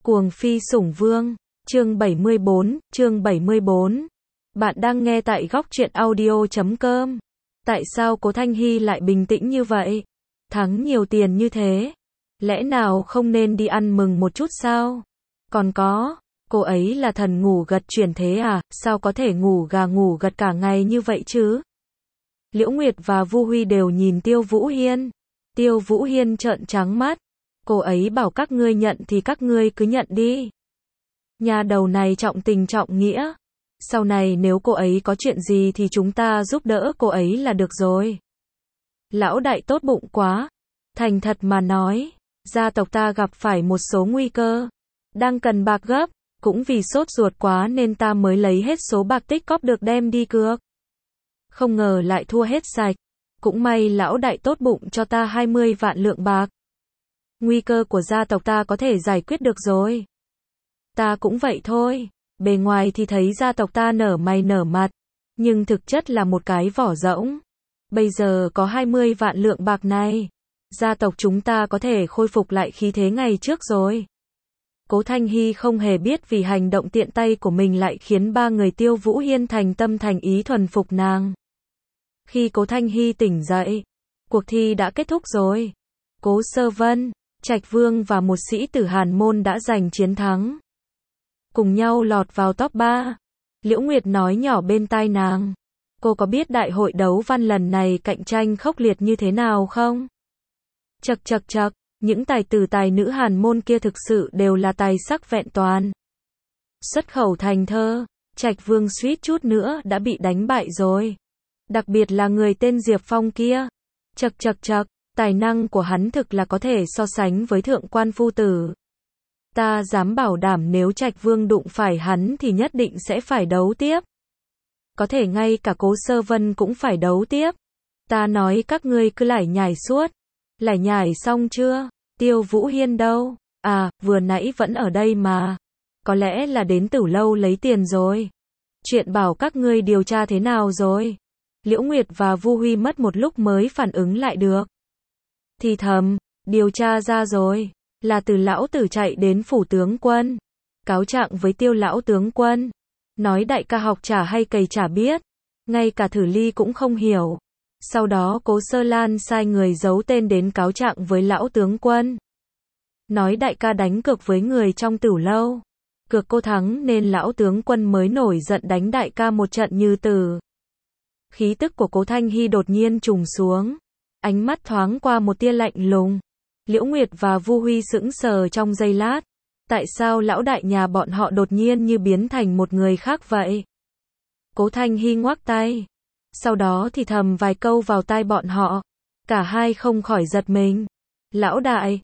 Cuồng phi sủng vương, chương 74. Bạn đang nghe tại góc truyện audio.com. Tại sao cố Thanh Hy lại bình tĩnh như vậy? Thắng nhiều tiền như thế, lẽ nào không nên đi ăn mừng một chút sao? Còn có, cô ấy là thần ngủ gật chuyển thế à, sao có thể ngủ gà ngủ gật cả ngày như vậy chứ? Liễu Nguyệt và Vu Huy đều nhìn Tiêu Vũ Hiên. Tiêu Vũ Hiên trợn trắng mắt. Cô ấy bảo các ngươi nhận thì các ngươi cứ nhận đi. Nhà đầu này trọng tình trọng nghĩa. Sau này nếu cô ấy có chuyện gì thì chúng ta giúp đỡ cô ấy là được rồi. Lão đại tốt bụng quá. Thành thật mà nói, gia tộc ta gặp phải một số nguy cơ. Đang cần bạc gấp, cũng vì sốt ruột quá nên ta mới lấy hết số bạc tích cóp được đem đi cược. Không ngờ lại thua hết sạch. Cũng may lão đại tốt bụng cho ta 20 vạn lượng bạc. Nguy cơ của gia tộc ta có thể giải quyết được rồi. Ta cũng vậy thôi. Bề ngoài thì thấy gia tộc ta nở mày nở mặt, nhưng thực chất là một cái vỏ rỗng. Bây giờ có 20 vạn lượng bạc này, gia tộc chúng ta có thể khôi phục lại khí thế ngày trước rồi. Cố Thanh Hy không hề biết vì hành động tiện tay của mình lại khiến ba người Tiêu Vũ Hiên thành tâm thành ý thuần phục nàng. Khi Cố Thanh Hy tỉnh dậy, cuộc thi đã kết thúc rồi. Cố Sơ Vân, Trạch Vương và một sĩ tử Hàn môn đã giành chiến thắng. Cùng nhau lọt vào top 3. Liễu Nguyệt nói nhỏ bên tai nàng. Cô có biết đại hội đấu văn lần này cạnh tranh khốc liệt như thế nào không? Chậc, những tài tử tài nữ Hàn môn kia thực sự đều là tài sắc vẹn toàn. Xuất khẩu thành thơ, Trạch Vương suýt chút nữa đã bị đánh bại rồi. Đặc biệt là người tên Diệp Phong kia. Chậc, tài năng của hắn thực là có thể so sánh với thượng quan phu tử. Ta dám bảo đảm nếu Trạch Vương đụng phải hắn thì nhất định sẽ phải đấu tiếp. Có thể ngay cả Cố Sơ Vân cũng phải đấu tiếp. Ta nói các ngươi cứ lải nhải suốt. Lải nhải xong chưa? Tiêu Vũ Hiên đâu? À, vừa nãy vẫn ở đây mà. Có lẽ là đến Tử Lâu lấy tiền rồi. Chuyện bảo các ngươi điều tra thế nào rồi? Liễu Nguyệt và Vu Huy mất một lúc mới phản ứng lại được. Thì thầm, điều tra ra rồi. Là Từ lão tử chạy đến phủ tướng quân, cáo trạng với Tiêu lão tướng quân, nói đại ca học chả hay cày chả biết, ngay cả Thử Ly cũng không hiểu. Sau đó Cố Sơ Lan sai người giấu tên đến cáo trạng với lão tướng quân, nói đại ca đánh cược với người trong Tử Lâu, cược cô thắng nên lão tướng quân mới nổi giận đánh đại ca một trận như tử. Khí tức của Cố Thanh Hy đột nhiên trùng xuống, ánh mắt thoáng qua một tia lạnh lùng. Liễu Nguyệt và Vu Huy sững sờ trong giây lát. Tại sao lão đại nhà bọn họ đột nhiên như biến thành một người khác vậy? Cố Thanh Hy ngoác tay. Sau đó thì thầm vài câu vào tai bọn họ. Cả hai không khỏi giật mình. Lão đại,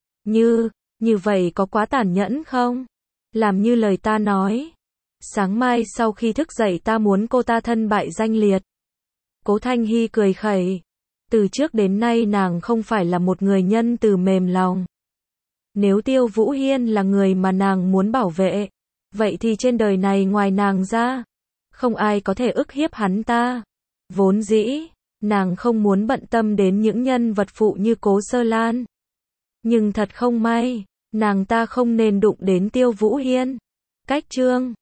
như vậy có quá tàn nhẫn không? Làm như lời ta nói. Sáng mai sau khi thức dậy ta muốn cô ta thân bại danh liệt. Cố Thanh Hy cười khẩy. Từ trước đến nay nàng không phải là một người nhân từ mềm lòng. Nếu Tiêu Vũ Hiên là người mà nàng muốn bảo vệ, vậy thì trên đời này ngoài nàng ra, không ai có thể ức hiếp hắn ta. Vốn dĩ, nàng không muốn bận tâm đến những nhân vật phụ như Cố Sơ Lan. Nhưng thật không may, nàng ta không nên đụng đến Tiêu Vũ Hiên. Cách chương